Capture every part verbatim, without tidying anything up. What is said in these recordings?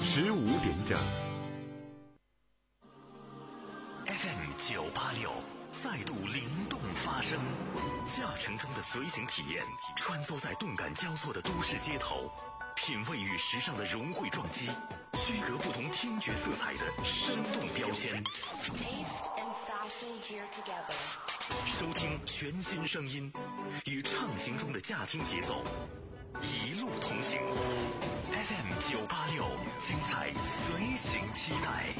十五点整。 F M 九八六再度灵动发声，驾乘中的随行体验，穿梭在动感交错的都市街头，品味与时尚的融汇撞击，区隔不同听觉色彩的生动标签。收听全新声音，与畅行中的驾听节奏，一路同行。F M 九八六，精彩随行期待。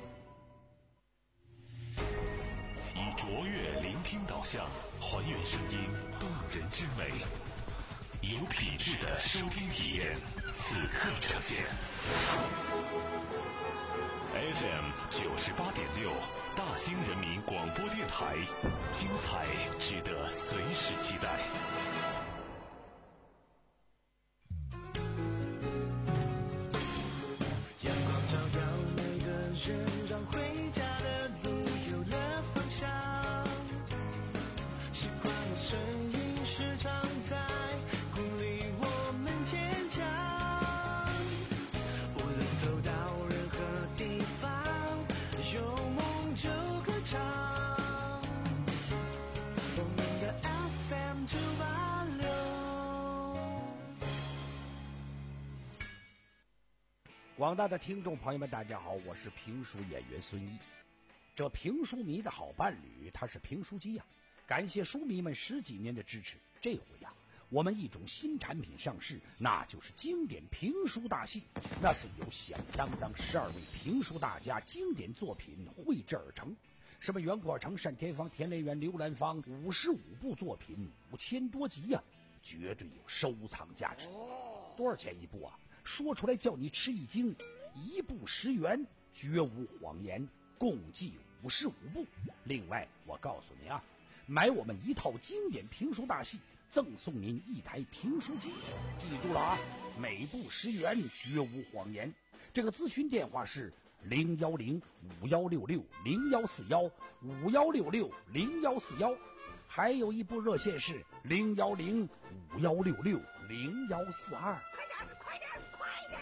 以卓越聆听导向，还原声音动人之美，有品质的收听体验，此刻呈现。F M 九十八点六，大兴人民广播电台，精彩值得随时期待。 阳光照耀每个人，让回家的路有了方向。习惯的声音时常在鼓励我们坚强。无论走到任何地方，有梦就歌唱。我们的 F M 九八六。 广大的听众朋友们，大家好，我是评书演员孙一。这评书迷的好伴侣，他是评书机呀、啊！感谢书迷们十几年的支持。这回呀、啊，我们一种新产品上市，那就是经典评书大戏。那是由响当当十二位评书大家经典作品绘制而成，什么袁阔成、单田芳、田连元、刘兰芳，五十五部作品，五千多集呀、啊，绝对有收藏价值。多少钱一部啊？说出来叫你吃一惊，一部十元，绝无谎言，共计五十五部。另外我告诉你啊，买我们一套经典评书大戏，赠送您一台评书机。记住了啊，每部十元，绝无谎言。这个咨询电话是零幺零五幺六六零幺四幺五幺六六零幺四幺，还有一部热线是零幺零五幺六六零幺四二。快点，快点，快点！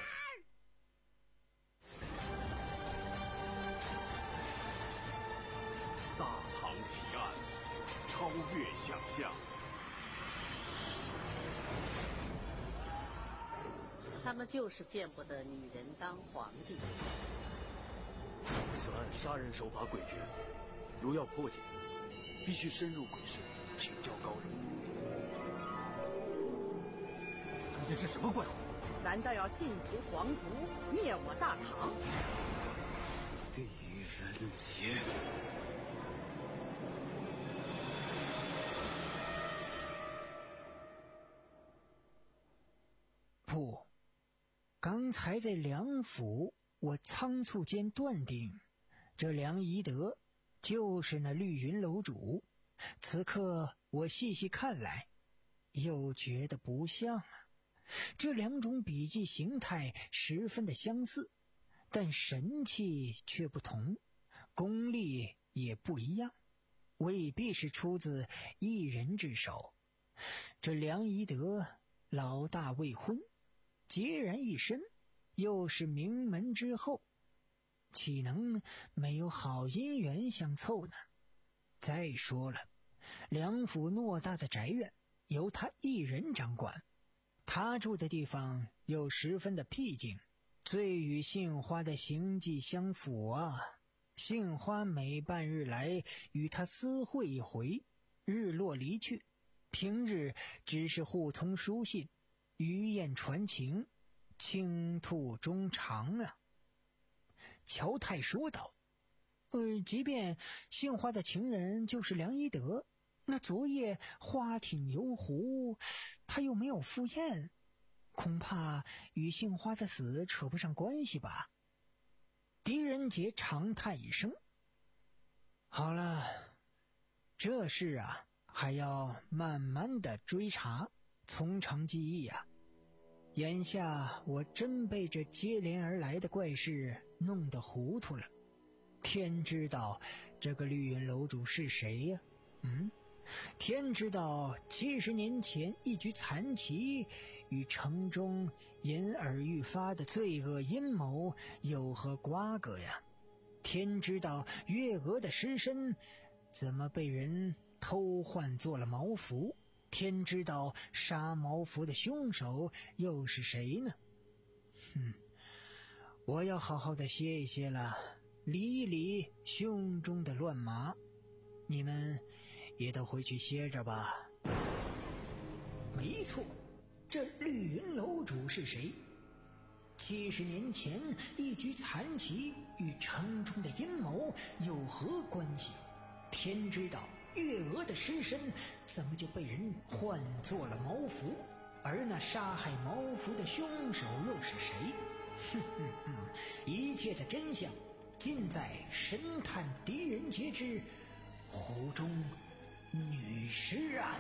大唐奇案，超越想象。 他们就是见不得女人当皇帝。 此案杀人手法诡谲，如要破解，必须深入鬼市，请教高人。 这是什么怪物？ 难道要尽屠皇族，灭我大唐？ 狄仁杰。 不，刚才在梁府，我仓促间断定，这梁宜德就是那绿云楼主。此刻我细细看来，又觉得不像啊。这两种笔迹形态十分的相似，但神气却不同，功力也不一样，未必是出自一人之手。这梁宜德老大未婚，孑然一身，又是名门之后，岂能没有好姻缘相凑呢？再说了，梁府偌大的宅院由他一人掌管，他住的地方又十分的僻静，最与杏花的行迹相符啊。杏花每半日来与他私会一回，日落离去，平日只是互通书信，余雁传情，倾吐衷肠啊。乔太说道，呃，即便杏花的情人就是梁宜德，那昨夜花挺游湖，他又没有赴宴，恐怕与杏花的死扯不上关系吧。狄仁杰长叹一声，好了，这事啊还要慢慢的追查，从长计议啊。眼下我真被这接连而来的怪事弄得糊涂了。天知道这个绿云楼主是谁呀、啊？嗯，天知道七十年前一局残棋与城中因而愈发的罪恶阴谋有何瓜葛呀？天知道月娥的尸身怎么被人偷换做了毛符，天知道杀毛符的凶手又是谁呢？哼，我要好好的歇一歇了，理一理胸中的乱麻。你们也都回去歇着吧。没错，这绿云楼主是谁？七十年前一局残棋与城中的阴谋有何关系？天知道月娥的尸身怎么就被人换作了毛符，而那杀害毛符的凶手又是谁？哼哼哼，一切的真相尽在神探狄仁杰之湖中女尸案。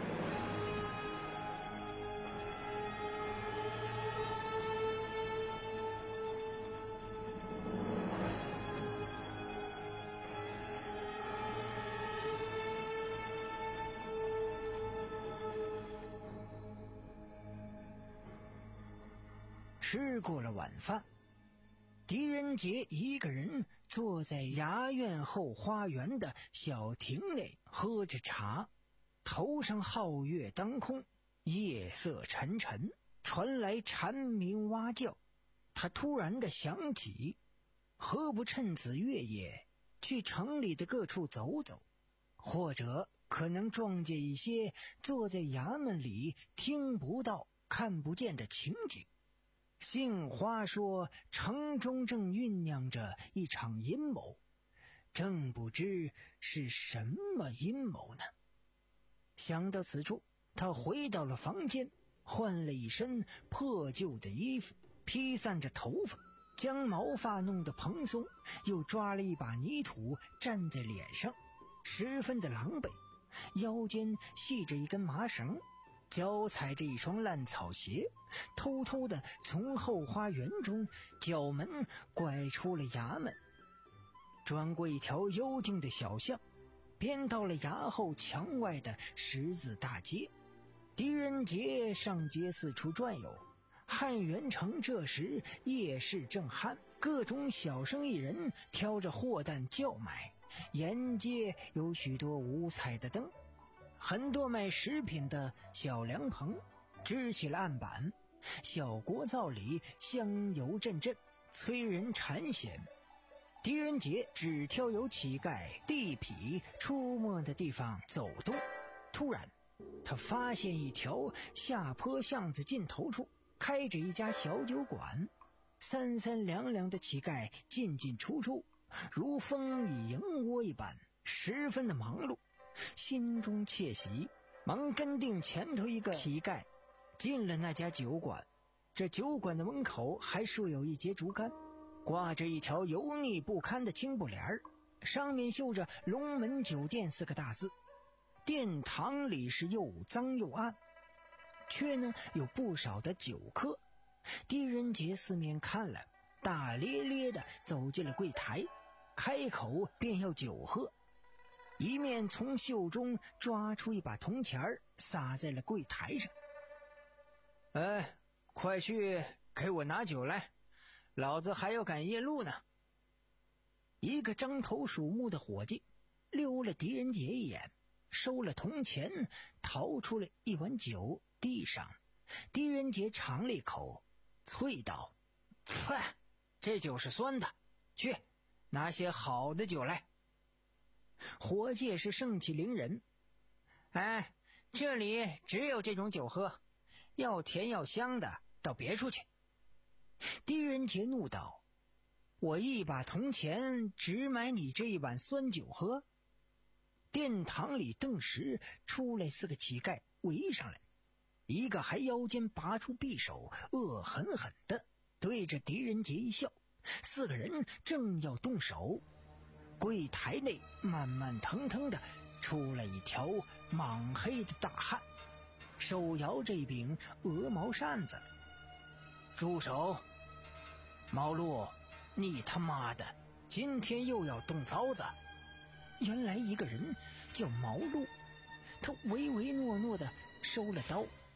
吃过了晚饭，狄仁杰一个人坐在衙院后花园的小亭内喝着茶，头上皓月当空，夜色沉沉，传来蝉鸣蛙叫。他突然的想起，何不趁此月夜去城里的各处走走，或者可能撞见一些坐在衙门里听不到看不见的情景。杏花说城中正酝酿着一场阴谋，正不知是什么阴谋呢。想到此处，他回到了房间，换了一身破旧的衣服，披散着头发，将毛发弄得蓬松，又抓了一把泥土蘸在脸上，十分的狼狈。腰间系着一根麻绳，脚踩着一双烂草鞋，偷偷地从后花园中角门拐出了衙门，转过一条幽静的小巷，便到了衙后墙外的十字大街。狄仁杰上街四处转悠，汉元城这时夜市正酣，各种小生意人挑着货担叫卖，沿街有许多五彩的灯，很多卖食品的小凉棚支起了案板，小锅灶里香油阵阵，催人馋涎。狄仁杰只挑有乞丐地痞出没的地方走动。突然他发现一条下坡巷子尽头处开着一家小酒馆，三三两两的乞丐进进出出，如蜂蚁营窝一般，十分的忙碌。心中窃喜，忙跟定前头一个乞丐进了那家酒馆。这酒馆的门口还竖有一截竹竿，挂着一条油腻不堪的青布帘儿，上面绣着龙门酒店四个大字。殿堂里是又脏又暗，却呢有不少的酒客。狄仁杰四面看了，大咧咧地走进了柜台，开口便要酒喝，一面从袖中抓出一把铜钱儿撒在了柜台上。哎，快去给我拿酒来，老子还要赶夜路呢。一个张头鼠目的伙计溜了狄仁杰一眼，收了铜钱，掏出了一碗酒递上。狄仁杰尝了一口，啐道：嗨，这酒是酸的，去拿些好的酒来。伙计是盛气凌人，哎，这里只有这种酒喝，要甜要香的到别处去。狄仁杰怒道：我一把铜钱只买你这一碗酸酒喝？殿堂里顿时出来四个乞丐围上来，一个还腰间拔出匕首，恶狠狠地对着狄仁杰一笑。四个人正要动手，柜台内慢慢腾腾地出来一条莽黑的大汉，手摇着一柄鹅毛扇子。住手！毛路，你他妈的今天又要动刀子！原来一个人叫毛路，他唯唯诺诺地收了刀。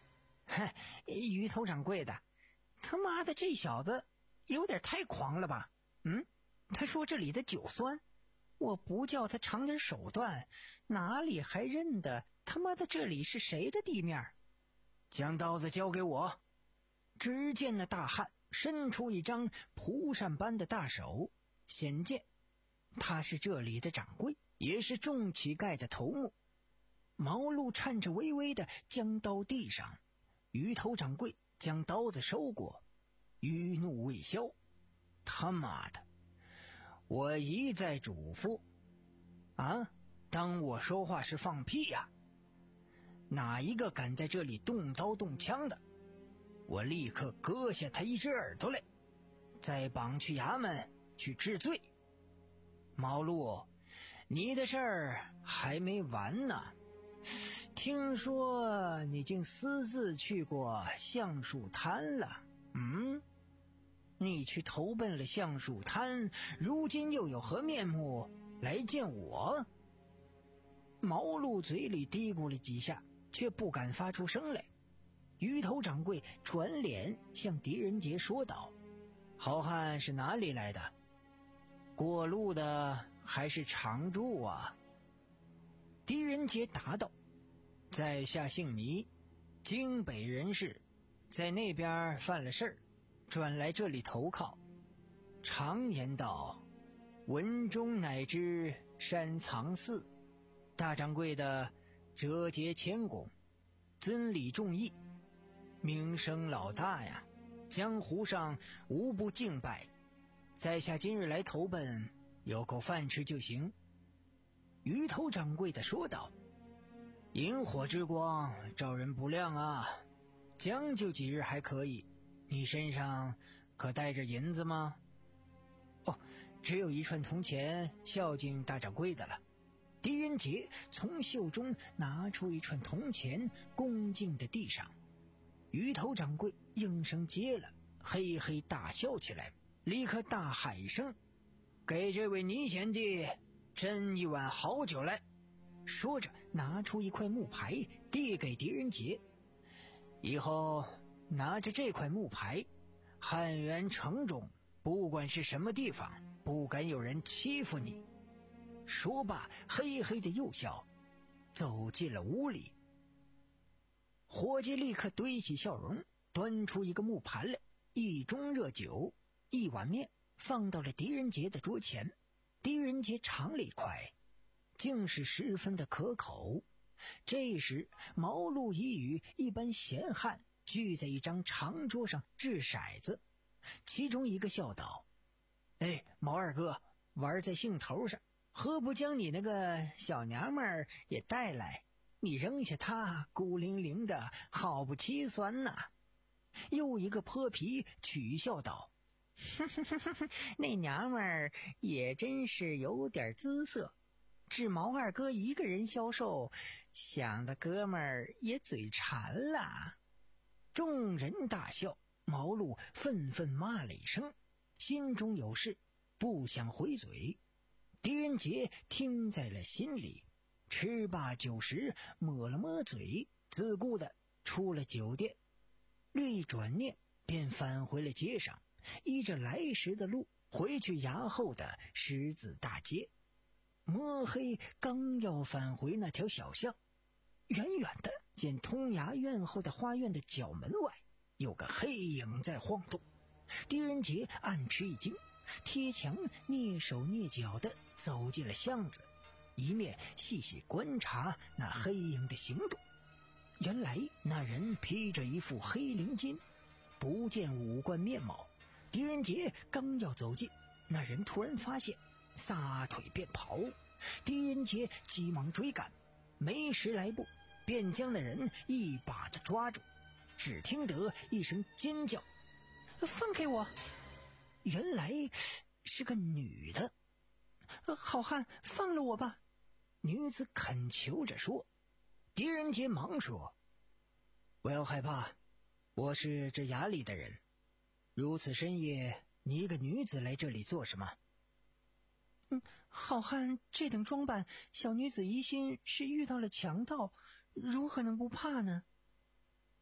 哼，鱼头掌柜的，他妈的这小子有点太狂了吧？嗯，他说这里的酒酸，我不叫他尝点手段，哪里还认得他妈的这里是谁的地面？将刀子交给我。只见那大汉伸出一张蒲扇般的大手，显见他是这里的掌柜，也是众乞丐的头目。毛路颤着巍巍的将刀递上，鱼头掌柜将刀子收过，余怒未消。他妈的，我一再嘱咐啊，当我说话是放屁呀、啊、哪一个敢在这里动刀动枪的，我立刻割下他一只耳朵来，再绑去衙门去治罪。毛路，你的事儿还没完呢。听说你竟私自去过橡树滩了，嗯？你去投奔了橡树滩，如今又有何面目来见我？毛路嘴里嘀咕了几下，却不敢发出声来。鱼头掌柜转脸向狄仁杰说道：好汉是哪里来的？过路的还是常住啊？狄仁杰答道：在下姓倪，京北人士，在那边犯了事儿，转来这里投靠。常言道，文中乃知山藏寺，大掌柜的折节谦恭，尊礼重义，名声老大呀，江湖上无不敬拜。在下今日来投奔，有口饭吃就行。鱼头掌柜的说道：萤火之光照人不亮啊，将就几日还可以。你身上可带着银子吗？哦，只有一串铜钱孝敬大掌柜的了。狄仁杰从袖中拿出一串铜钱，恭敬地递上。鱼头掌柜应声接了，嘿嘿大笑起来，立刻大喊一声：给这位倪贤弟斟一碗好酒来。说着拿出一块木牌递给狄仁杰，以后拿着这块木牌，汉源城中不管是什么地方，不敢有人欺负你。说罢嘿嘿的又笑，走进了屋里。伙计立刻堆起笑容，端出一个木盘来，一盅热酒，一碗面，放到了狄仁杰的桌前。狄仁杰尝了一块，竟是十分的可口。这时毛路已与一般闲汉聚在一张长桌上掷骰子，其中一个笑道：哎，毛二哥，玩在兴头上，何不将你那个小娘们儿也带来？你扔下她孤零零的，好不凄酸呐。又一个泼皮取笑道：那娘们儿也真是有点姿色，只毛二哥一个人销售，想的哥们儿也嘴馋了。众人大笑，毛路愤愤骂了一声，心中有事，不想回嘴。狄仁杰听在了心里，吃罢酒食，抹了抹嘴，自顾的出了酒店。略一转念，便返回了街上，依着来时的路回去衙后的狮子大街。摸黑刚要返回那条小巷，远远的见通衙院后的花院的角门外有个黑影在晃动。狄仁杰暗吃一惊，贴墙蹑手蹑脚的走进了巷子，一面细细观察那黑影的行动。原来那人披着一副黑绫巾，不见五官面貌。狄仁杰刚要走近，那人突然发现，撒腿便跑。狄仁杰急忙追赶，没十来步便将那人一把的抓住。只听得一声尖叫：放开我！原来是个女的。好汉，放了我吧！女子恳求着说。狄仁杰忙说：不要害怕，我是这衙里的人，如此深夜你一个女子来这里做什么？嗯，好汉这等装扮，小女子疑心是遇到了强盗，如何能不怕呢？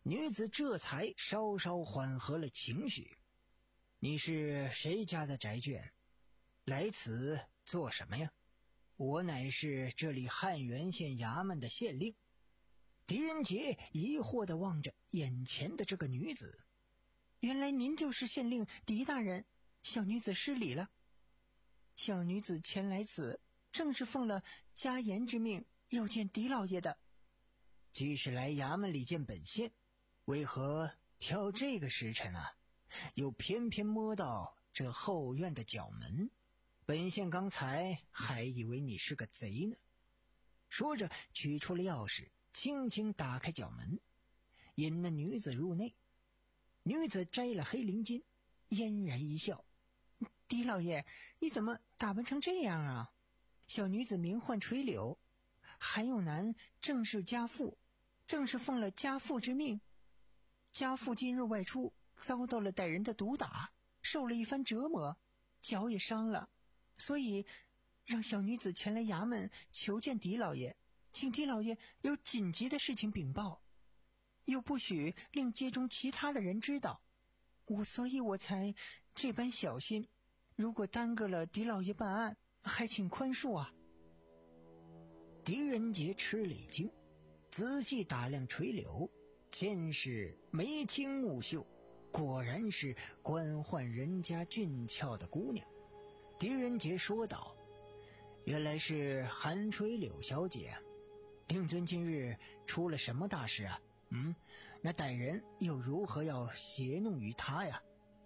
女子这才稍稍缓和了情绪。你是谁家的宅眷？来此做什么呀？我乃是这里汉源县衙门的县令。狄仁杰疑惑地望着眼前的这个女子。原来您就是县令狄大人，小女子失礼了。小女子前来此，正是奉了家言之命，要见狄老爷的。既是来衙门里见本县，为何挑这个时辰啊？又偏偏摸到这后院的角门，本县刚才还以为你是个贼呢。说着取出了钥匙，轻轻打开角门，引那女子入内。女子摘了黑绫巾，嫣然一笑：狄老爷，你怎么打扮成这样啊？小女子名唤垂柳，韩永南正是家父，正是奉了家父之命。家父今日外出，遭到了歹人的毒打，受了一番折磨，脚也伤了，所以让小女子前来衙门求见狄老爷，请狄老爷有紧急的事情禀报，又不许令街中其他的人知道，我所以我才这般小心。如果耽搁了狄老爷办案，还请宽恕啊。狄仁杰吃了一惊，仔细打量垂柳，见是眉清目秀，果然是官宦人家俊俏的姑娘。狄仁杰说道：原来是韩垂柳小姐，令尊今日出了什么大事啊？嗯，那歹人又如何要胁弄于他呀？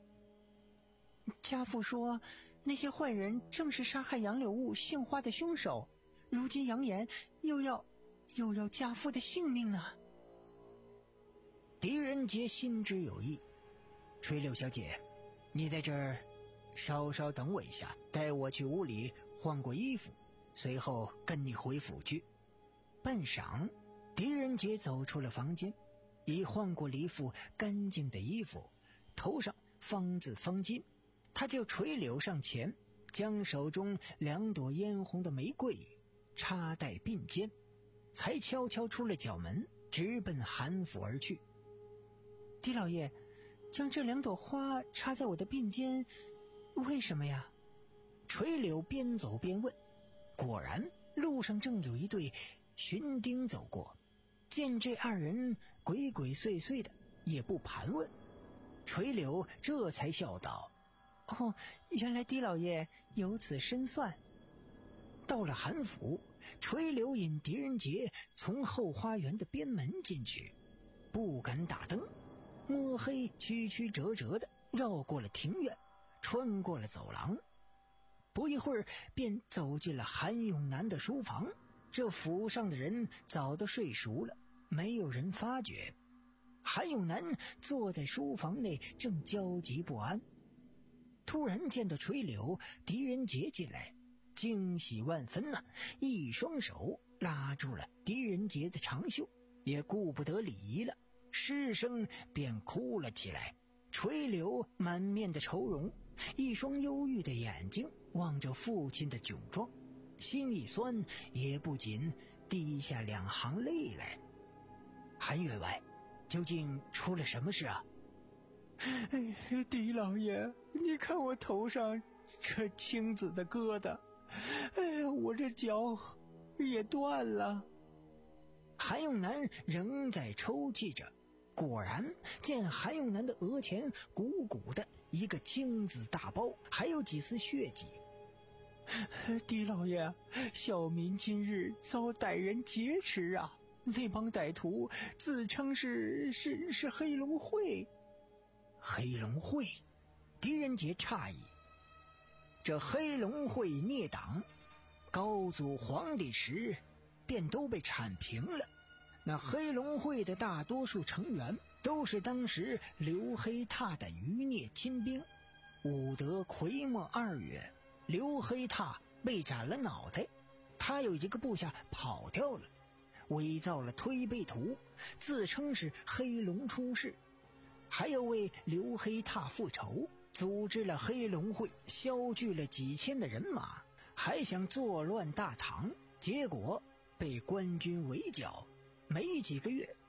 家父说，那些坏人正是杀害杨柳雾杏花的凶手，如今扬言又要又要家父的性命呢。狄仁杰心知有意，垂柳小姐，你在这儿稍稍等我一下，带我去屋里换过衣服，随后跟你回府去。半晌，狄仁杰走出了房间，已换过了一副干净的衣服，头上方字方巾，他就垂柳上前，将手中两朵嫣红的玫瑰插戴鬓间，才悄悄出了角门，直奔韩府而去。狄老爷，将这两朵花插在我的鬓间，为什么呀？垂柳边走边问。果然路上正有一对巡丁走过，见这二人鬼鬼祟祟的，也不盘问。垂柳这才笑道：哦，原来狄老爷有此深算。到了韩府，垂柳引狄仁杰从后花园的边门进去，不敢打灯，摸黑曲曲折折的绕过了庭院，穿过了走廊，不一会儿便走进了韩永南的书房。这府上的人早都睡熟了，没有人发觉。韩永南坐在书房内，正焦急不安。突然见到垂柳、狄仁杰进来，惊喜万分啊，一双手拉住了狄仁杰的长袖，也顾不得礼仪了，失声便哭了起来。垂柳满面的愁容，一双忧郁的眼睛望着父亲的窘状，心一酸，也不禁滴下两行泪来。韩员外，究竟出了什么事啊？哎，狄老爷，你看我头上这青紫的疙瘩，哎呀，我这脚也断了。韩永南仍在抽泣着，果然见韩永南的额前鼓鼓的一个青紫大包，还有几丝血迹。狄老爷，小民今日遭歹人劫持啊！那帮歹徒自称是是是黑龙会。黑龙会？狄仁杰诧异。这黑龙会孽党，高祖皇帝时便都被铲平了。那黑龙会的大多数成员都是当时刘黑闼的余孽亲兵。武德癸末二月，刘黑闼被斩了脑袋，他有一个部下跑掉了，伪造了推背图，自称是黑龙出世，还要为刘黑闼复仇，组织了黑龙会，削聚了几千的人马，还想作乱大唐，结果被官军围剿，没几个月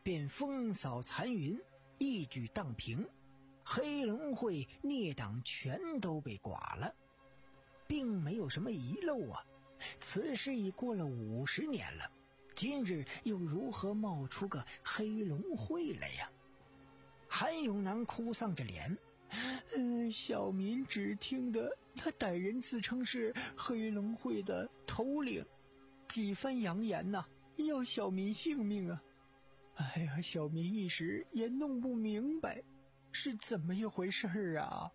便风扫残云，一举荡平，黑龙会孽党全都被剐了，并没有什么遗漏啊。此事已过了五十年了，今日又如何冒出个黑龙会来呀？韩永南哭丧着脸，嗯、呃，小民只听得他歹人自称是黑龙会的头领，几番扬言呐、啊，要小民性命啊！哎呀，小民一时也弄不明白是怎么一回事啊！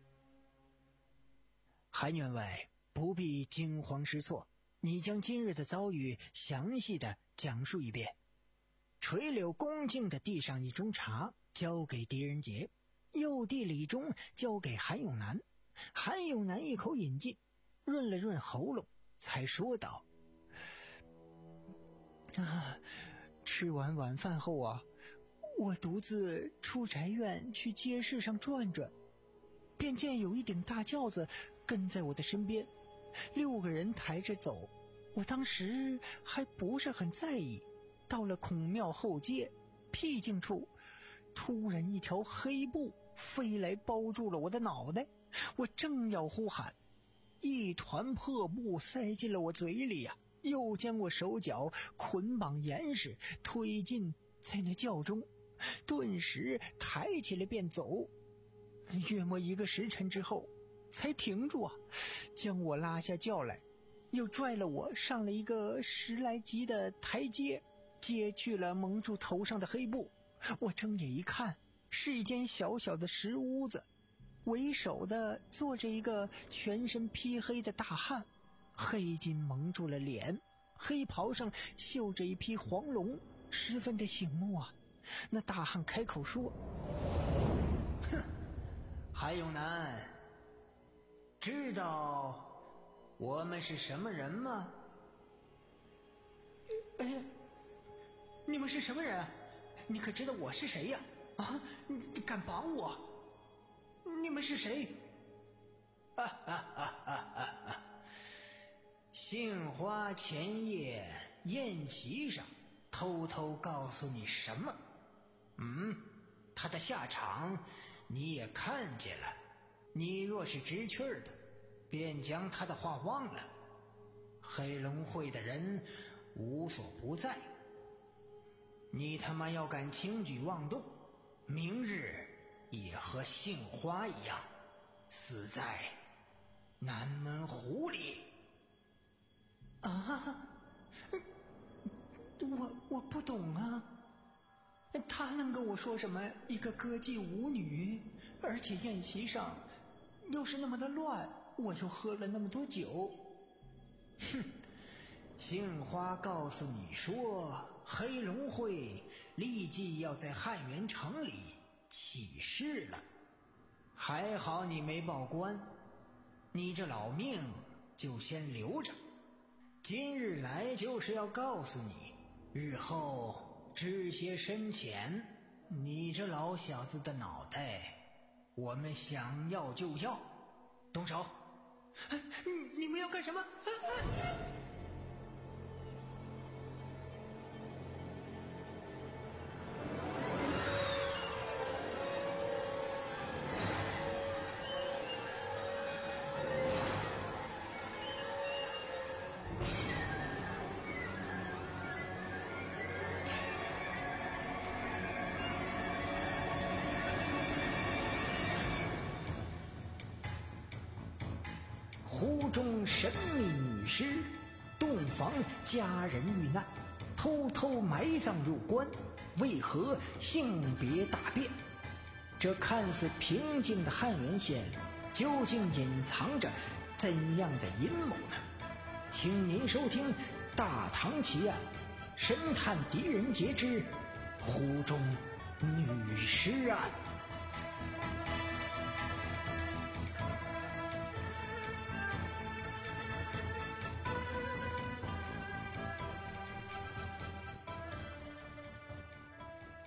韩员外不必惊慌失措，你将今日的遭遇详细的讲述一遍。垂柳恭敬地递上一盅茶，交给狄仁杰，又递礼盅交给韩永南。韩永南一口饮尽，润了润喉咙，才说道：啊，吃完晚饭后啊，我独自出宅院去街市上转转，便见有一顶大轿子跟在我的身边，六个人抬着走。我当时还不是很在意，到了孔庙后街僻静处，突然一条黑布飞来包住了我的脑袋，我正要呼喊，一团破布塞进了我嘴里呀、啊，又将我手脚捆绑严实，推进在那轿中，顿时抬起来便走。约莫一个时辰之后才停住啊，将我拉下轿来，又拽了我上了一个十来级的台阶，揭去了蒙住头上的黑布。我睁眼一看，是一间小小的石屋子，为首的坐着一个全身披黑的大汉，黑巾蒙住了脸，黑袍上绣着一匹黄龙，十分的醒目啊。那大汉开口说：哼，韩永南，知道我们是什么人吗？哎，你们是什么人？你可知道我是谁呀？啊，你敢绑我？你们是谁？啊哈哈哈哈哈！杏花前夜宴席上偷偷告诉你什么？嗯，他的下场你也看见了。你若是知趣儿的，便将他的话忘了。黑龙会的人无所不在，你他妈要敢轻举妄动，明日也和杏花一样，死在南门湖里。啊，我我不懂啊，他能跟我说什么一个歌妓舞女，而且宴席上又是那么的乱，我又喝了那么多酒。哼，杏花告诉你说，黑龙会立即要在汉源城里起事了，还好你没报官，你这老命就先留着。今日来就是要告诉你，日后知些深浅，你这老小子的脑袋我们想要就要。动手！你你们要干什么？湖中神秘女尸，洞房佳人遇难，偷偷埋葬入棺，为何性别大变？这看似平静的汉源县，究竟隐藏着怎样的阴谋呢？请您收听《大唐奇案》，神探狄仁杰之湖中女尸案。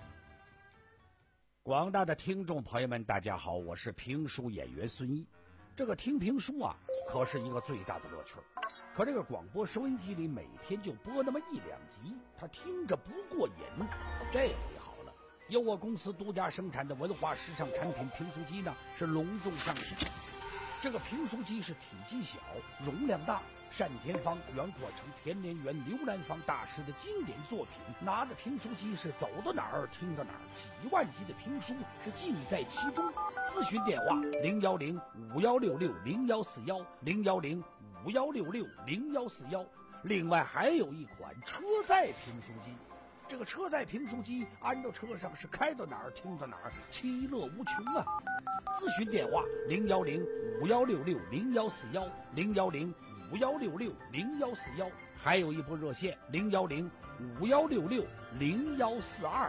广大的听众朋友们，大家好，我是评书演员孙一。 这个听评书啊，可是一个最大的乐趣。可这个广播收音机里每天就播那么一两集，他听着不过瘾。这回好了，由我公司独家生产的文化时尚产品评书机呢，是隆重上市。这个评书机是体积小，容量大，单田芳、袁阔成、田连元、刘兰芳大师的经典作品，拿着评书机是走到哪儿听到哪儿，几万集的评书是尽在其中。咨询电话零幺零五幺六六零幺四幺零幺零五幺六六零幺四幺。另外还有一款车载评书机，这个车载评书机安到车上是开到哪儿听到哪儿，其乐无穷啊！咨询电话零幺零五幺六六零幺四幺零幺零五幺六六零幺四幺，还有一部热线零幺零五幺六六零幺四二。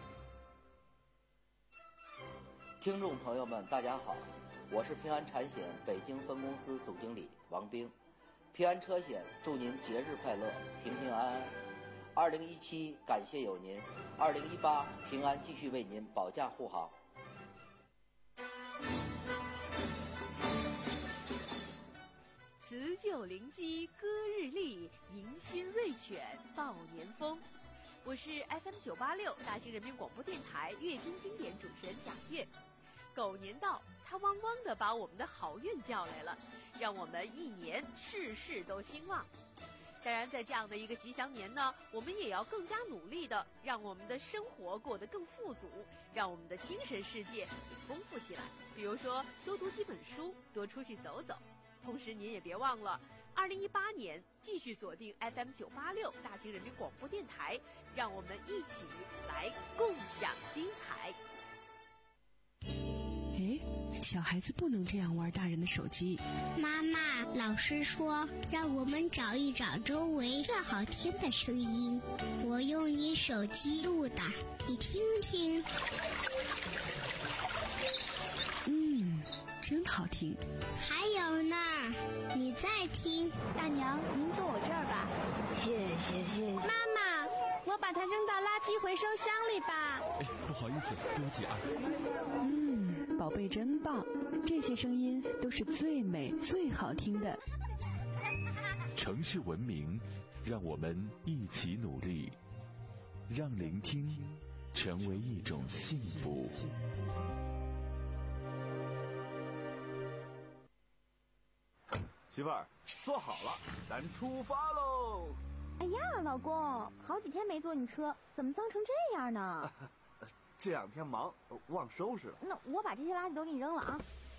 听众朋友们，大家好，我是平安产险北京分公司总经理王兵。平安车险祝您节日快乐，平平安安。二零一七感谢有您，二零一八平安继续为您保驾护航。 辞旧临机歌日丽，迎新瑞犬报年风。我是 F M 九八六大兴人民广播电台乐听经典主持人贾月。狗年到，它汪汪地把我们的好运叫来了，让我们一年事事都兴旺。当然，在这样的一个吉祥年呢，我们也要更加努力的让我们的生活过得更富足，让我们的精神世界也丰富起来。比如说，多读几本书，多出去走走。同时，您也别忘了，二零一八年继续锁定 F M 九八六大兴人民广播电台，让我们一起来共享精彩。 哎，小孩子不能这样玩大人的手机。 妈妈，老师说让我们找一找周围最好听的声音，我用你手机录的，你听听。 嗯，真好听。 还有呢，你再听。 大娘，您坐我这儿吧。 谢谢谢谢。 妈妈，我把它扔到垃圾回收箱里吧。 哎，不好意思，对不起啊。 嗯，宝贝真棒，这些声音都是最美最好听的。 城市文明，让我们一起努力，让聆听成为一种幸福。 媳妇儿，坐好了，咱出发喽！ 哎呀，老公，好几天没坐你车，怎么脏成这样呢？ 这两天忙，忘收拾了。 那我把这些垃圾都给你扔了啊！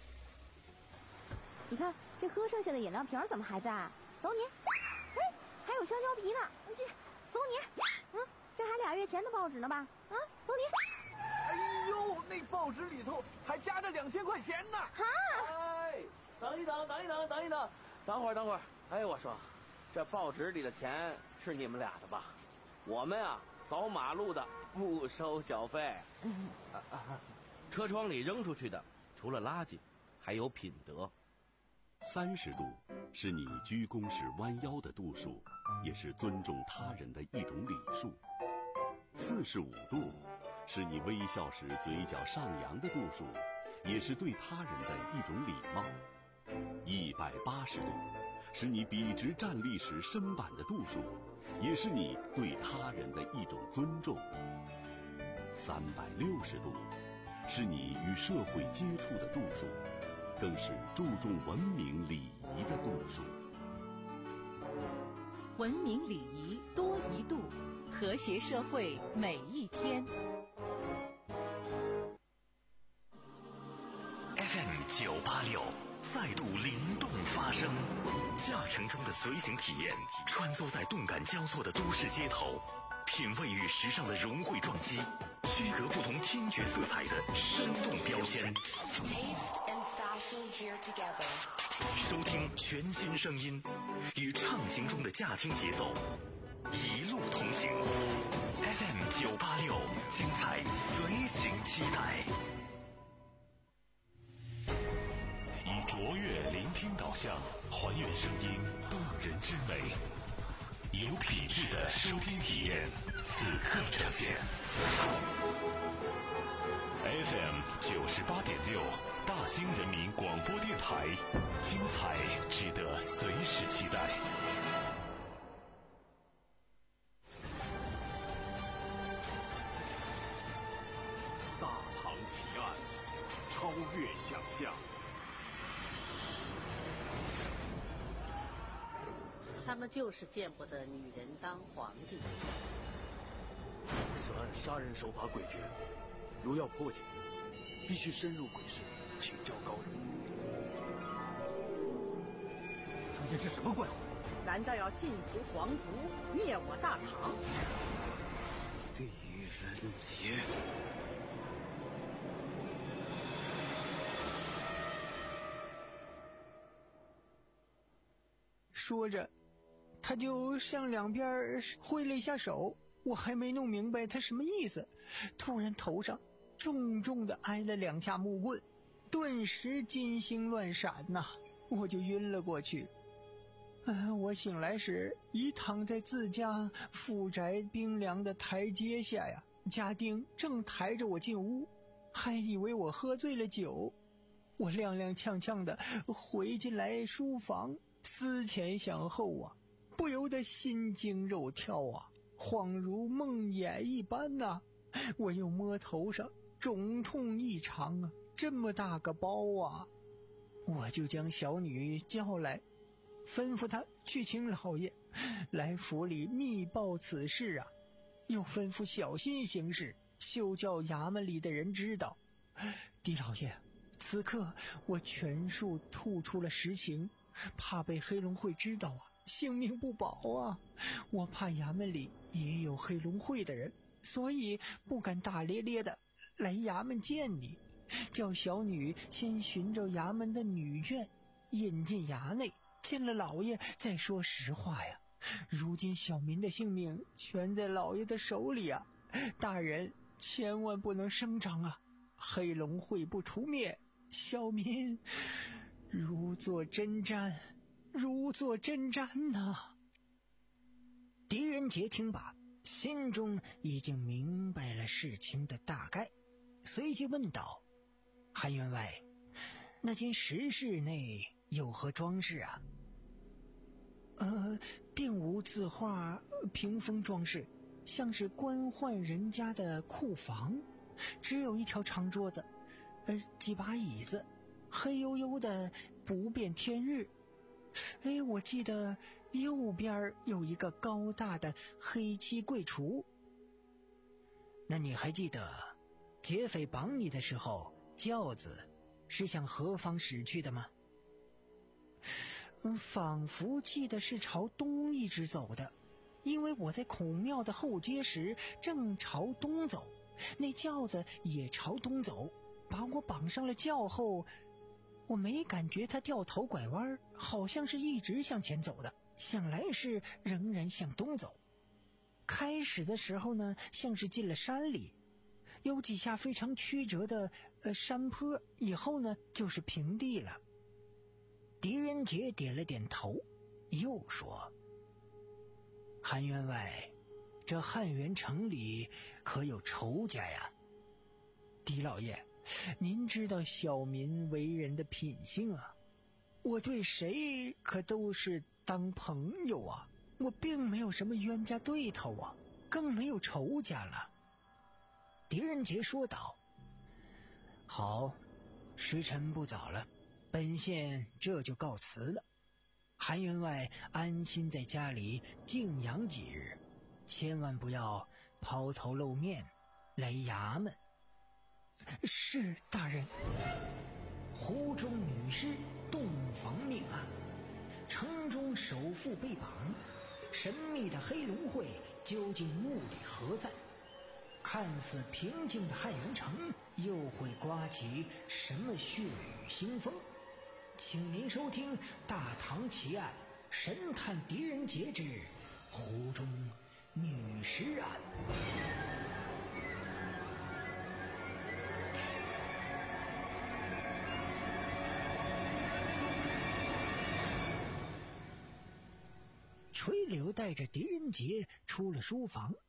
你看，这喝剩下的饮料瓶怎么还在？走你！哎，还有香蕉皮呢，这走你！嗯，这还俩月前的报纸呢吧？啊，走你！ 哎呦，那报纸里头还夹着两千块钱呢！ 哈！ 哎，等一等，等一等，等一等。等会儿，等会儿！哎，我说，这报纸里的钱是你们俩的吧？我们啊，扫马路的不收小费。 嗯啊啊、车窗里扔出去的，除了垃圾，还有品德。 三十度是你鞠躬时弯腰的度数，也是尊重他人的一种礼数。四十五度是你微笑时嘴角上扬的度数，也是对他人的一种礼貌。一百八十度是你笔直站立时身板的度数，也是你对他人的一种尊重。三百六十度是你与社会接触的度数，更是注重文明礼仪的度数。 文明礼仪多一度，和谐社会每一天。 F M 九八六再度灵动发声，驾乘中的随行体验，穿梭在动感交错的都市街头，品味与时尚的融汇撞击，区隔不同听觉色彩的生动标签。收听全新声音，与畅行中的驾听节奏，一路同行。F M 九八六，精彩随行期待。以卓越聆听导向，还原声音动人之美，有品质的收听体验，此刻呈现。 F M 九十八点六，大兴人民广播电台，精彩值得随时期待。 大唐奇案，超越想象。 他们就是见不得女人当皇帝。 此案杀人手法诡谲，如要破解，必须深入鬼市，请教高人。 究竟是什么怪话？ 难道要尽图皇族，灭我大唐？ 狄仁杰。 说着，他就向两边挥了一下手。我还没弄明白他什么意思，突然头上重重的挨了两下木棍，顿时金星乱闪呐、啊，我就晕了过去。呃，我醒来时已躺在自家府宅冰凉的台阶下呀，家丁正抬着我进屋，还以为我喝醉了酒。我踉踉跄跄的回进来书房，思前想后啊，不由得心惊肉跳啊，恍如梦魇一般呐、啊！我又摸头上，肿痛异常啊，这么大个包啊！我就将小女叫来，吩咐她去请老爷来府里密报此事啊，又吩咐小心行事，休叫衙门里的人知道。狄老爷，此刻我全数吐出了实情，怕被黑龙会知道啊，性命不保啊！我怕衙门里也有黑龙会的人，所以不敢大咧咧的来衙门见你，叫小女先寻着衙门的女眷引进衙内，见了老爷再说实话呀。如今小民的性命全在老爷的手里啊，大人千万不能声张啊！黑龙会不除灭，小民如坐针毡，如坐针毡呐、啊！狄仁杰听罢，心中已经明白了事情的大概，随即问道：“韩员外，那间石室内有何装饰啊？”“呃，并无字画、屏风装饰，像是官宦人家的库房，只有一条长桌子，呃，几把椅子，黑黝黝的不变天日。哎，我记得右边有一个高大的黑漆柜橱。那你还记得劫匪绑你的时候，轿子是向何方驶去的吗？”“嗯，仿佛记得是朝东一直走的，因为我在孔庙的后街时正朝东走，那轿子也朝东走，把我绑上了轿后，我没感觉他掉头拐弯，好像是一直向前走的，想来是仍然向东走。开始的时候呢，像是进了山里，有几下非常曲折的呃山坡，以后呢就是平地了。”狄仁杰点了点头，又说：“韩员外，这汉元城里可有仇家呀？”“狄老爷，您知道小民为人的品性啊，我对谁可都是当朋友啊，我并没有什么冤家对头啊，更没有仇家了。”狄仁杰说道：“好，时辰不早了，本县这就告辞了。韩员外安心在家里静养几日，千万不要抛头露面来衙门。”“是大人。”湖中女尸洞房命案，城中首富被绑，神秘的黑龙会究竟目的何在？看似平静的汉元城又会刮起什么血雨腥风？请您收听《大唐奇案》神探狄仁杰之湖中女尸案。垂柳带着狄仁杰出了书房，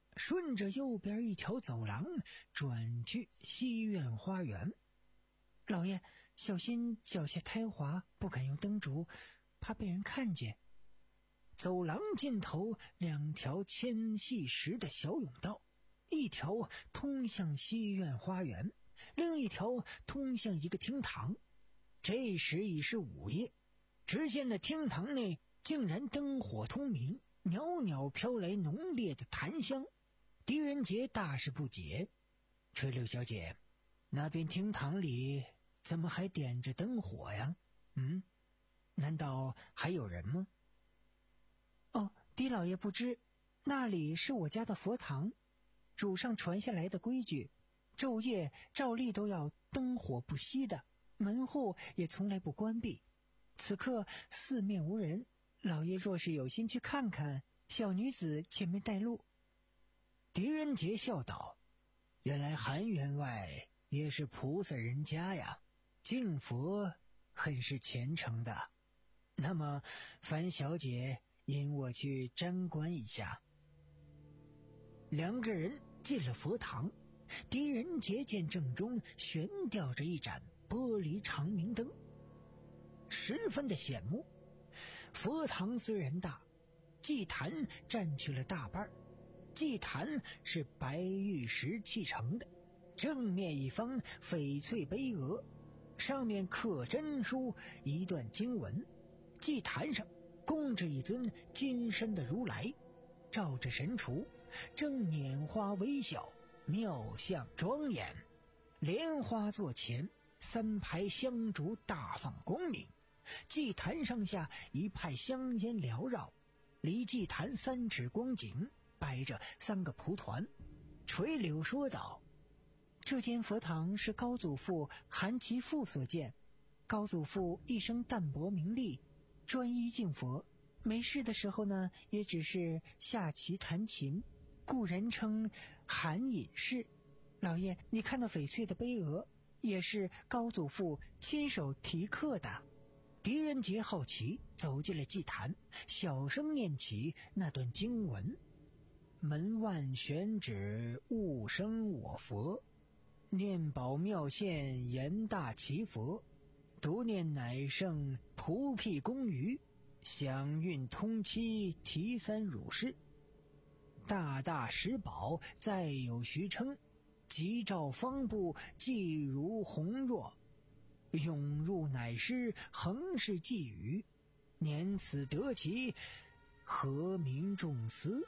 顺着右边一条走廊转去西院花园。老爷，小心脚下胎滑，不敢用灯烛，怕被人看见。走廊尽头两条纤细石的小甬道，一条通向西院花园，另一条通向一个厅堂。这时已是午夜，只见那厅堂内竟然灯火通明，袅袅飘来浓烈的檀香。狄仁杰大是不解，垂柳小姐，那边厅堂里怎么还点着灯火呀？嗯，难道还有人吗？哦，狄老爷不知，那里是我家的佛堂，主上传下来的规矩，昼夜照例都要灯火不熄的，门户也从来不关闭。此刻四面无人，老爷若是有心去看看，小女子前面带路。狄仁杰笑道：原来韩员外也是菩萨人家呀，敬佛很是虔诚的。那么樊小姐引我去瞻观一下。两个人进了佛堂，狄仁杰见正中悬吊着一盏玻璃长明灯，十分的显目。佛堂虽然大，祭坛占去了大半，祭坛是白玉石砌成的，正面一方翡翠碑额，上面刻真书一段经文。祭坛上供着一尊金身的如来，照着神厨，正拈花微笑，妙相庄严。莲花座前，三排香烛大放光明，祭坛上下一派香烟缭绕，离祭坛三尺光景摆着三个蒲团。垂柳说道：这间佛堂是高祖父韩其父所建，高祖父一生淡泊名利，专一敬佛，没事的时候呢，也只是下棋弹琴，故人称韩隐士。老爷，你看到翡翠的碑额，也是高祖父亲手题刻的。狄仁杰好奇走进了祭坛，小声念起那段经文：门万玄指勿生我佛，念宝妙现言大奇佛，独念乃圣菩辟公余，享运通期提三汝事，大大石宝再有徐称，即照方部即如红若，涌入乃师恒是寄语，年此得其何民众思。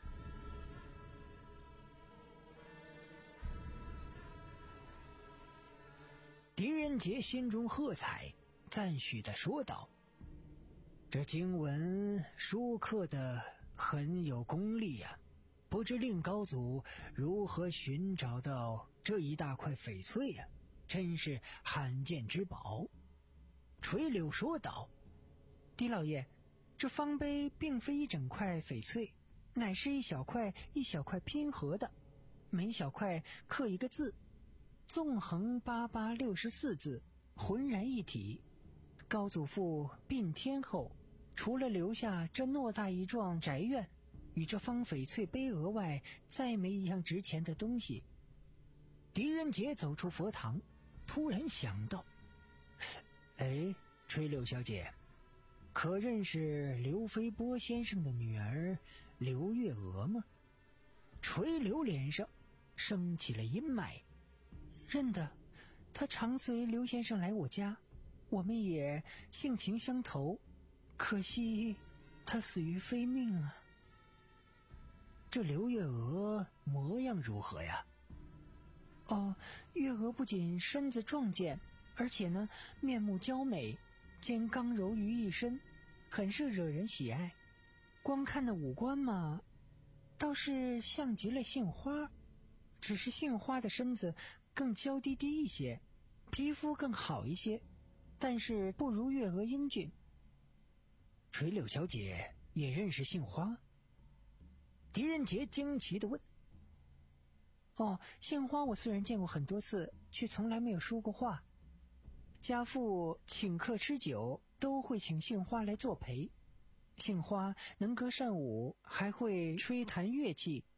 狄仁杰心中喝彩，赞许地说道：这经文书刻的很有功力呀、啊，不知令高祖如何寻找到这一大块翡翠呀、啊，真是罕见之宝。垂柳说道：狄老爷，这方碑并非一整块翡翠，乃是一小块一小块拼合的，每小块刻一个字，纵横八八六十四字，浑然一体。高祖父并天后，除了留下这偌大一幢宅院与这方翡翠碑额外，再没一样值钱的东西。狄仁杰走出佛堂，突然想到：哎，垂柳小姐，可认识刘飞波先生的女儿刘月娥吗？垂柳脸上升起了阴霾。认得，她常随刘先生来我家，我们也性情相投，可惜她死于非命啊。这刘月娥模样如何呀？哦，月娥不仅身子壮健，而且呢面目娇美，兼刚柔于一身，很是惹人喜爱。光看那五官嘛，倒是像极了杏花，只是杏花的身子更娇滴滴一些，皮肤更好一些，但是不如月娥英俊。垂柳小姐也认识杏花？狄仁杰惊奇地问。哦，杏花我虽然见过很多次，却从来没有说过话。家父请客吃酒都会请杏花来作陪，杏花能歌善舞，还会吹弹乐器，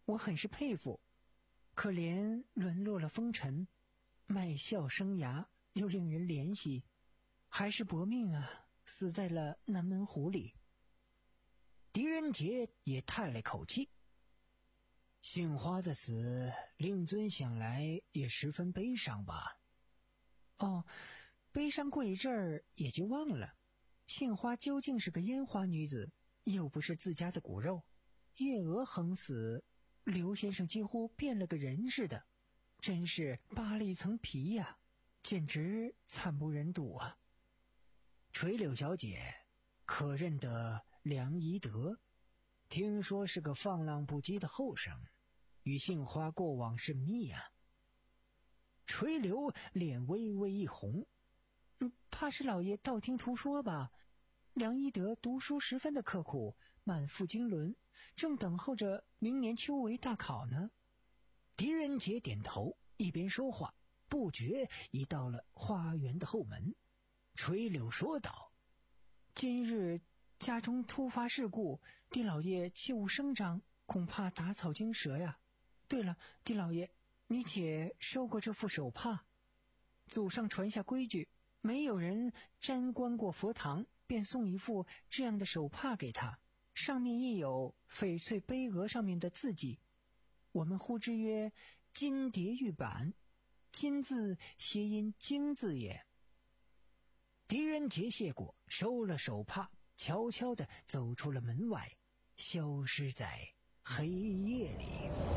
我很是佩服。可怜沦落了风尘，卖笑生涯又令人怜惜，还是搏命啊，死在了南门湖里。狄仁杰也叹了口气，杏花的死，令尊想来也十分悲伤吧？哦，悲伤过一阵儿也就忘了。杏花究竟是个烟花女子，又不是自家的骨肉。月娥横死，刘先生几乎变了个人似的，真是扒了一层皮呀，简直惨不忍睹啊！垂柳小姐可认得梁宜德，听说是个放浪不羁的后生，与杏花过往甚密啊。垂柳脸微微一红，嗯，怕是老爷道听途说吧？梁宜德读书十分的刻苦，满腹经纶，正等候着明年秋闱大考呢。狄仁杰点头，一边说话，不觉已到了花园的后门。垂柳说道：今日家中突发事故，狄老爷切勿声张，恐怕打草惊蛇呀。对了，狄老爷，你且收过这副手帕。祖上传下规矩，没有人沾观过佛堂，便送一副这样的手帕给他，上面印有翡翠杯额上面的字迹，我们呼之曰金蝶玉板，金字谐音经字也。狄仁杰谢过，收了手帕，悄悄地走出了门外，消失在黑夜里。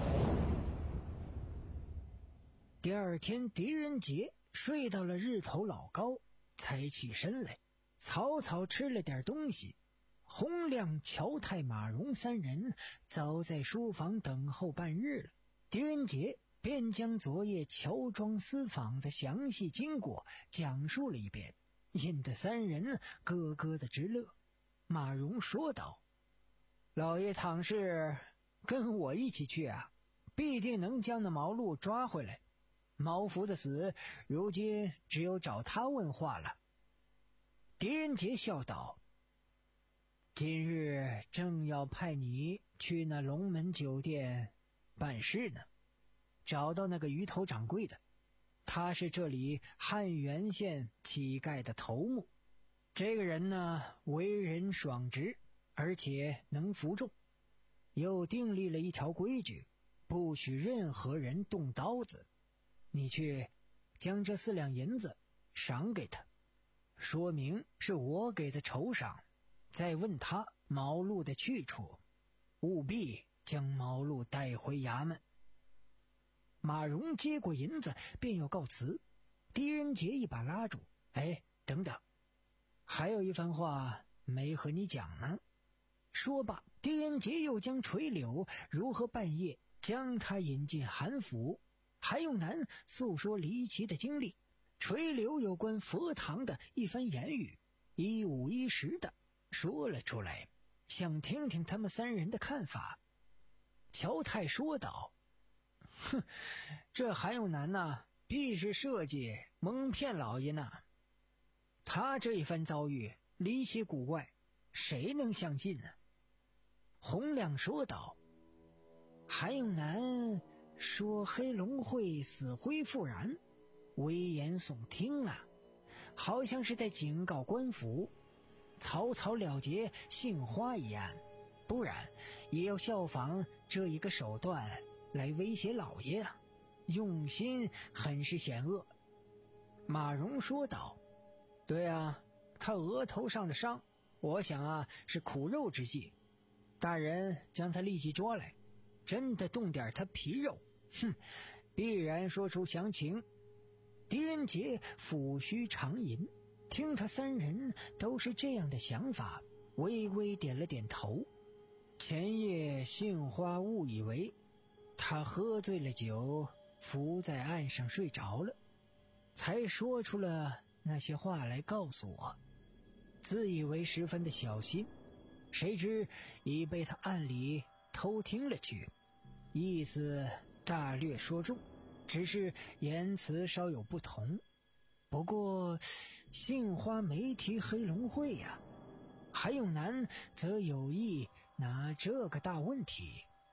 第二天，狄仁杰睡到了日头老高，才起身来，草草吃了点东西。洪亮、乔太、马荣三人早在书房等候半日了。狄仁杰便将昨夜乔庄私访的详细经过讲述了一遍，引得三人咯咯的直乐。马荣说道：老爷倘是跟我一起去啊，必定能将那毛路抓回来。毛福的死，如今只有找他问话了。狄仁杰笑道：今日正要派你去那龙门酒店办事呢，找到那个鱼头掌柜的，他是这里汉源县乞丐的头目。这个人呢，为人爽直，而且能服众，又订立了一条规矩，不许任何人动刀子。你去将这四两银子赏给他，说明是我给的酬赏，再问他毛路的去处，务必将毛路带回衙门。马荣接过银子便要告辞，狄仁杰一把拉住：哎，等等，还有一番话没和你讲呢。说罢，狄仁杰又将垂柳如何半夜将他引进韩府，韩永南诉说离奇的经历，垂柳有关佛堂的一番言语，一五一十的说了出来，想听听他们三人的看法。乔太说道：哼，这韩永南呐，必是设计蒙骗老爷呢。他这一番遭遇离奇古怪，谁能相信呢？洪亮说道：韩永南说黑龙会死灰复燃，危言耸听啊，好像是在警告官府草草了结杏花一案，不然也要效仿这一个手段来威胁老爷啊，用心很是险恶。马荣说道：对啊，他额头上的伤，我想啊是苦肉之计，大人将他立即捉来，真的动点他皮肉，哼，必然说出详情。狄仁杰抚须长吟，听他三人都是这样的想法，微微点了点头。前夜杏花误以为他喝醉了酒，伏在岸上睡着了，才说出了那些话来告诉我，自以为十分的小心，谁知已被他暗里偷听了去，意思大略说中，只是言辞稍有不同。不过杏花没提黑龙会呀、啊，韩永南则有意拿这个大问题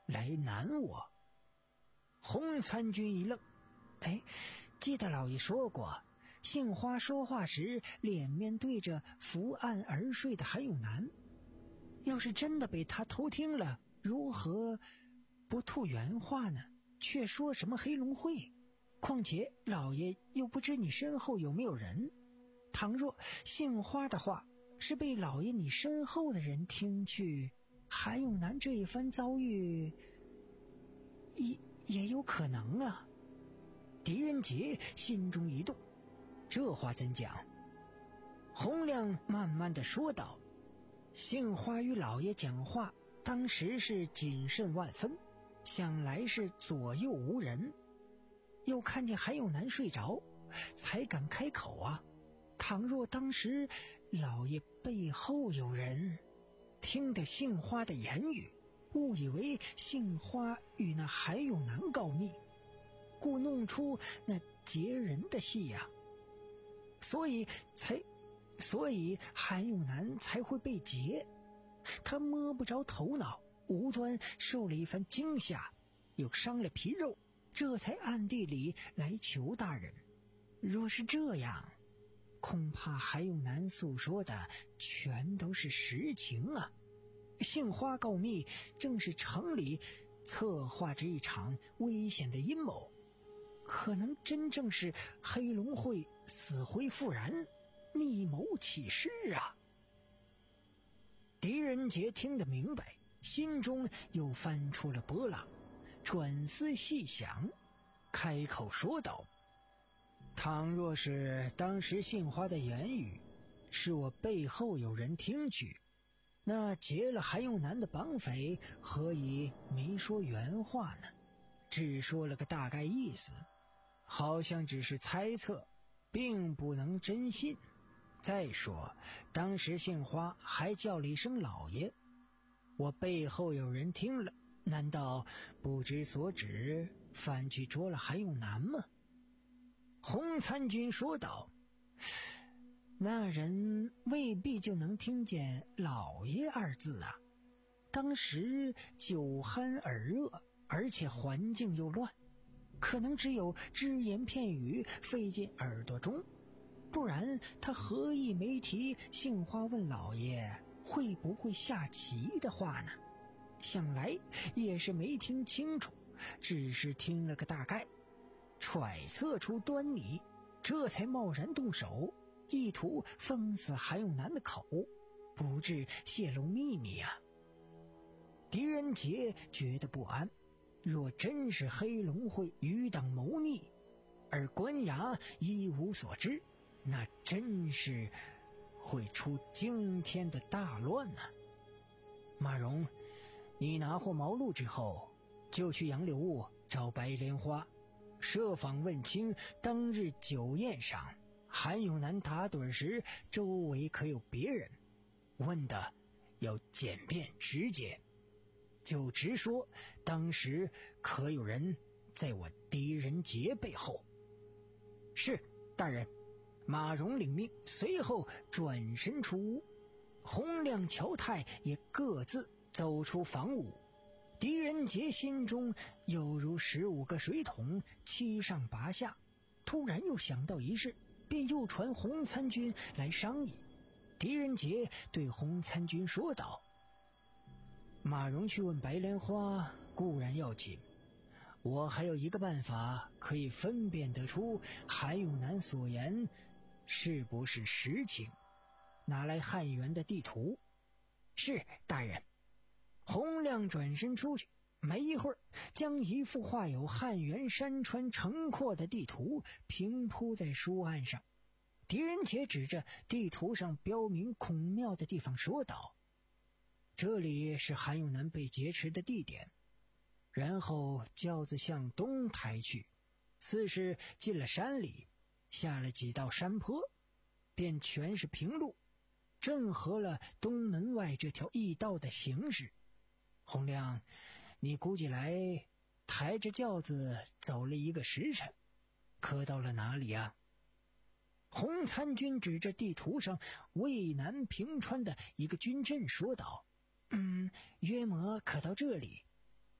来难我。洪参军一愣，哎，记得老爷说过，杏花说话时脸面对着伏案而睡的韩永南，要是真的被他偷听了，如何不吐原话呢？却说什么黑龙会？况且老爷又不知你身后有没有人，倘若杏花的话是被老爷你身后的人听去，韩永南这一番遭遇也也有可能啊。狄仁杰心中一动，这话怎讲？洪亮慢慢的说道，杏花与老爷讲话当时是谨慎万分，想来是左右无人，又看见韩永南睡着，才敢开口啊。倘若当时老爷背后有人，听得杏花的言语，误以为杏花与那韩永南告密，故弄出那劫人的戏呀、啊，所以才，所以韩永南才会被劫。他摸不着头脑，无端受了一番惊吓，又伤了皮肉，这才暗地里来求大人。若是这样，恐怕韩永南诉说的全都是实情啊。杏花告密正是城里策划着一场危险的阴谋，可能真正是黑龙会死灰复燃，密谋起事啊。狄仁杰听得明白，心中又翻出了波浪，转思细想，开口说道，倘若是当时杏花的言语是我背后有人听去，那劫了韩永南的绑匪何以没说原话呢？只说了个大概意思，好像只是猜测，并不能真信。再说当时杏花还叫了一声老爷，我背后有人听了，难道不知所指，反去捉了韩永南吗？洪参军说道，那人未必就能听见老爷二字啊，当时酒酣耳热，而且环境又乱，可能只有只言片语飞进耳朵中，不然他何意没提杏花问老爷会不会下棋的话呢？想来也是没听清楚，只是听了个大概，揣测出端倪，这才贸然动手，意图封死韩永南的口，不致泄露秘密啊。狄仁杰觉得不安，若真是黑龙会余党谋逆，而官衙一无所知，那真是会出惊天的大乱啊。马荣，你拿获毛路之后，就去杨柳坞找白莲花，设法问清当日酒宴上韩永南打盹时周围可有别人，问的要简便直接，就直说当时可有人在我狄仁杰背后。是，大人。马荣领命，随后转身出屋，洪亮、乔泰也各自走出房屋。狄仁杰心中有如十五个水桶七上八下，突然又想到一事，便又传洪参军来商议。狄仁杰对洪参军说道，马荣去问白莲花固然要紧，我还有一个办法可以分辨得出韩永南所言是不是实情，拿来汉源的地图。是，大人。洪亮转身出去，没一会儿将一幅画有汉源山川城廓的地图平铺在书案上。狄仁杰指着地图上标明孔庙的地方说道，这里是韩永南被劫持的地点。然后轿子向东抬去，似是进了山里，下了几道山坡，便全是平路，正合了东门外这条驿道的形势。洪亮，你估计来抬着轿子走了一个时辰，可到了哪里啊？洪参军指着地图上渭南平川的一个军镇说道，嗯，约莫可到这里。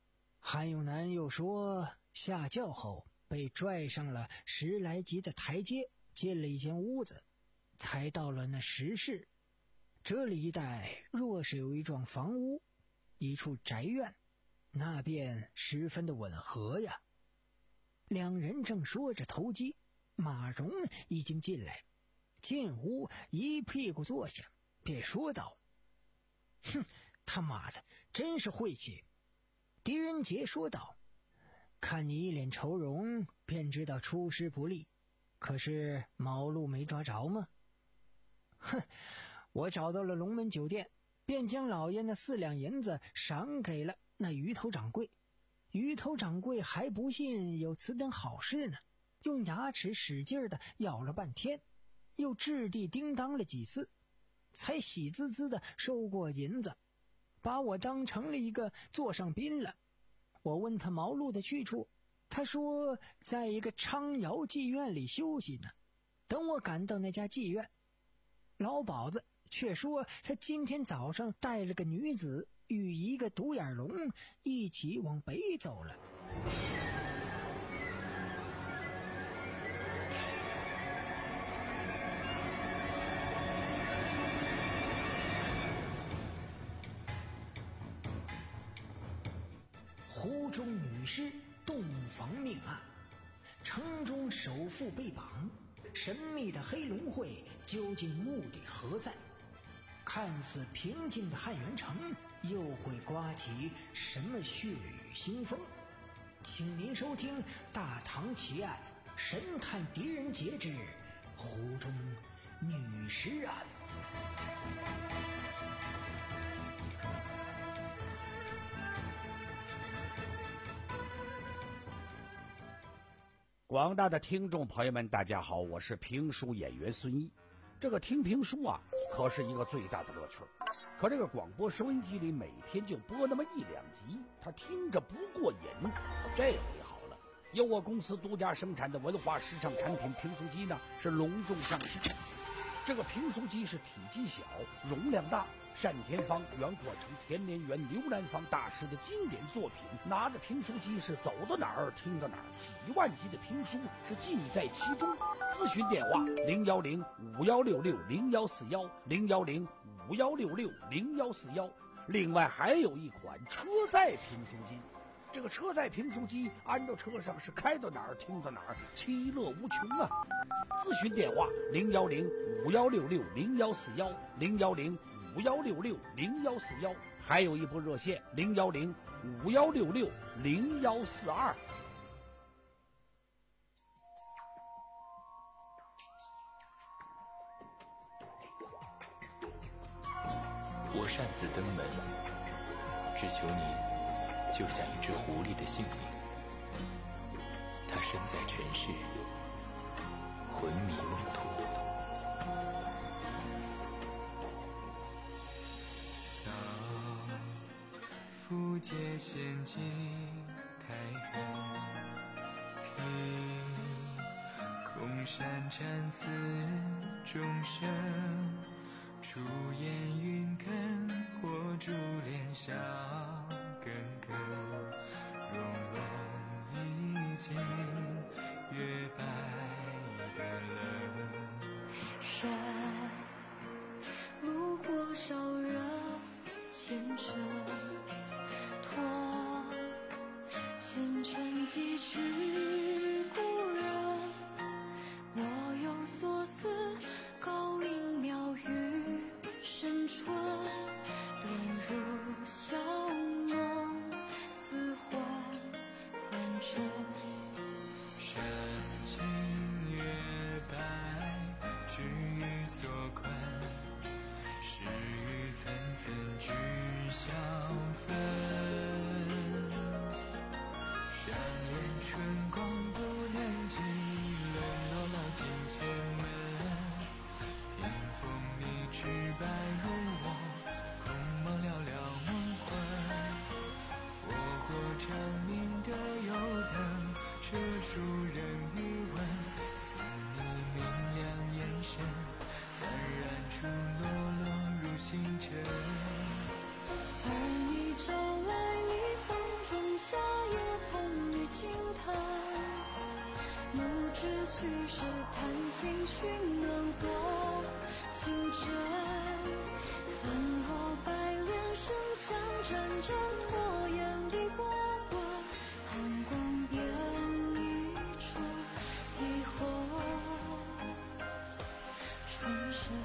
韩永南又说，下轿后被拽上了十来级的台阶，进了一间屋子，才到了那石室。这里一带若是有一幢房屋，一处宅院，那便十分的吻合呀。两人正说着投机，马蓉已经进来，进屋一屁股坐下，便说道：哼，他妈的真是晦气。狄仁杰说道：看你一脸愁容，便知道出师不利，可是毛路没抓着吗？哼，我找到了龙门酒店，便将老爷那四两银子赏给了那鱼头掌柜。鱼头掌柜还不信有此等好事呢，用牙齿使劲的咬了半天，又掷地叮当了几次，才喜滋滋的收过银子，把我当成了一个座上宾了。我问他毛路的去处，他说在一个昌窑妓院里休息呢，等我赶到那家妓院。老鸨子却说他今天早上带了个女子与一个独眼龙一起往北走了。湖中女尸洞房命案，城中首富被绑，神秘的黑龙会究竟目的何在？看似平静的汉元城又会刮起什么血雨腥风？请您收听《大唐奇案神探狄仁杰之湖中女尸案》。 广大的听众朋友们，大家好，我是评书演员孙一。这个听评书啊，可是一个最大的乐趣。可这个广播收音机里每天就播那么一两集，他听着不过瘾。这回好了，由我公司独家生产的文化时尚产品评书机呢，是隆重上市。这个评书机是体积小，容量大，单田芳、袁阔成、田连元、刘兰芳大师的经典作品，拿着评书机是走到哪儿听到哪儿，几万集的评书是尽在其中。咨询电话零幺零五幺六六零幺四幺零幺零五幺六六零幺四幺。另外还有一款车载评书机，这个车载评书机安到车上是开到哪儿听到哪儿，其乐无穷啊！咨询电话零幺零五幺六六零幺四幺零幺零五幺六六零幺四幺，还有一部热线零幺零五幺六六零幺四二。 我擅自登门，只求你救下一只狐狸的性命。它身在尘世，魂迷梦途。 扫复界限尽太横，凭空山禅寺众生。朱颜云根或珠帘笑耿耿，融融一镜月白的冷。 山炉火烧热前尘，托前尘几曲故人。我有所思，高音妙语深春，遁入晓梦，似幻幻真。 山清月白，知语所困，是与层层知晓分。山岩春光不能及，冷落了金仙门。屏风里只白如我，空梦寥寥梦魂。佛火长明的油灯，遮住人欲问。似你明亮眼神，残染出落落如星辰。 而你招来离荒中笑。 失去时谈心取暖和清真，翻过白莲生香阵阵拖延的波纹，寒光变一出疑惑重生。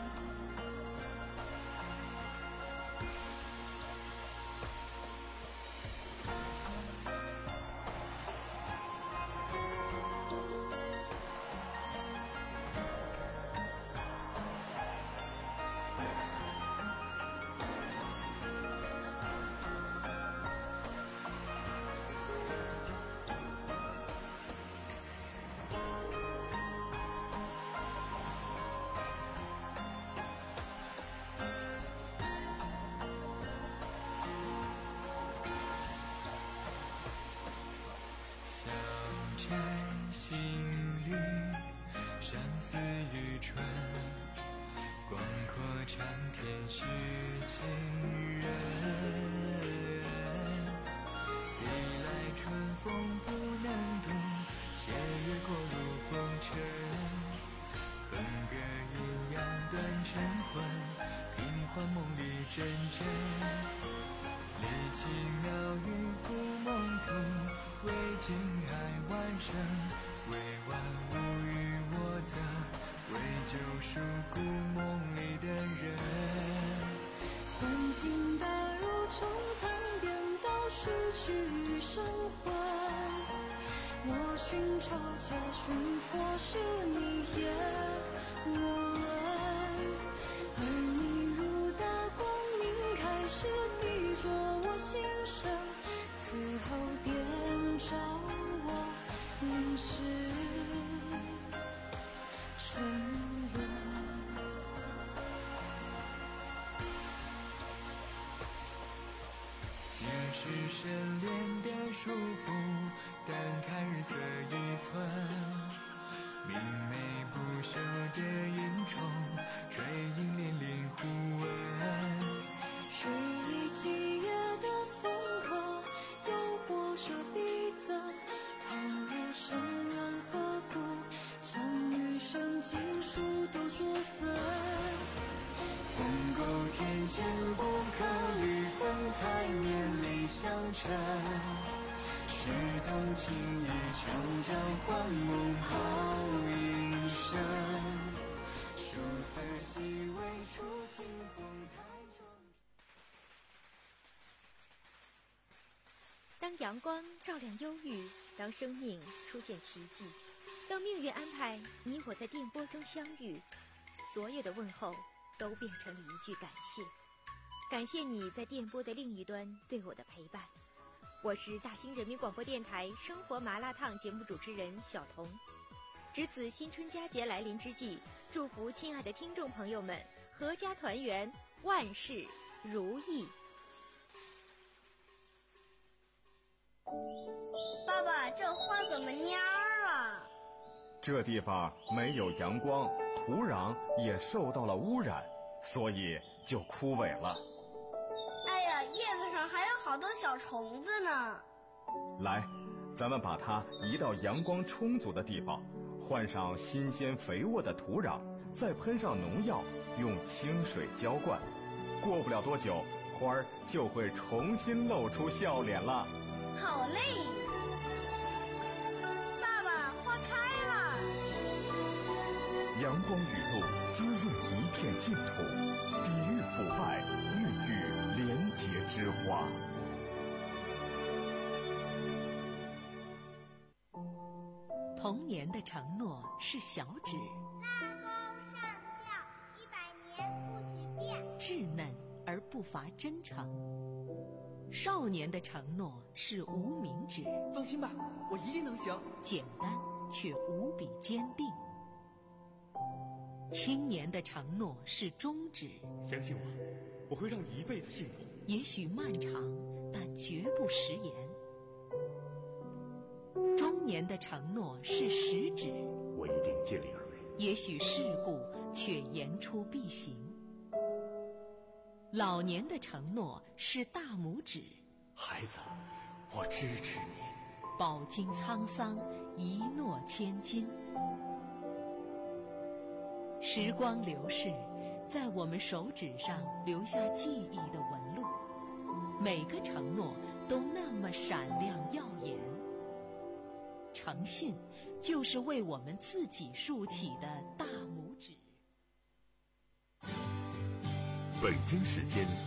摘新绿，山寺渔船，广阔长天续情人。历来春风不能度，斜月过入风尘。恨歌阴阳断晨昏，平幻梦里真真。离奇妙语赴梦途，为情爱万生，为万物与我责，为救赎故梦里的人。 幻境打入重残颠倒，失去神魂。我寻找且寻佛是你也我问，而你如大光明开始逼着我心声，此后便照我淋湿沉沦。 尽是深恋的束缚，但看日色一寸。明媚不朽的萤虫，追影连连互问。 是一季夜的送客，又或是逼赠，投入深渊河谷，将余生尽数都作分。 鸿沟天堑不可逾分，才面里相称。是动情一场，交换梦后一生。曙色细微处，清风台中。 当阳光照亮忧郁，当生命出现奇迹，当命运安排你我在电波中相遇，所有的问候都变成了一句感谢。感谢你在电波的另一端对我的陪伴。我是大兴人民广播电台生活麻辣烫节目主持人小彤。值此新春佳节来临之际，祝福亲爱的听众朋友们阖家团圆，万事如意。 爸爸，这花怎么蔫儿啊？ 这地方没有阳光，土壤也受到了污染，所以就枯萎了。 哎呀，叶子上还有好多小虫子呢。 来，咱们把它移到阳光充足的地方，换上新鲜肥沃的土壤，再喷上农药，用清水浇灌。过不了多久，花儿就会重新露出笑脸了。 好嘞，爸爸，花开了。 阳光雨露滋润一片净土，抵御腐败，孕育廉洁之花。 童年的承诺是小指， 拉钩上吊，一百年不许变， 稚嫩而不乏真诚。少年的承诺是无名指， 放心吧，我一定能行。 简单却无比坚定。青年的承诺是中指， 相信我，我会让你一辈子幸福。 也许漫长，但绝不食言。中年的承诺是食指， 我一定尽力而为。 也许世故，却言出必行。老年的承诺是大拇指， 孩子，我支持你。 饱经沧桑， 一诺千金。时光流逝，在我们手指上留下记忆的纹路，每个承诺都那么闪亮耀眼。诚信就是为我们自己竖起的大拇指。 北京时间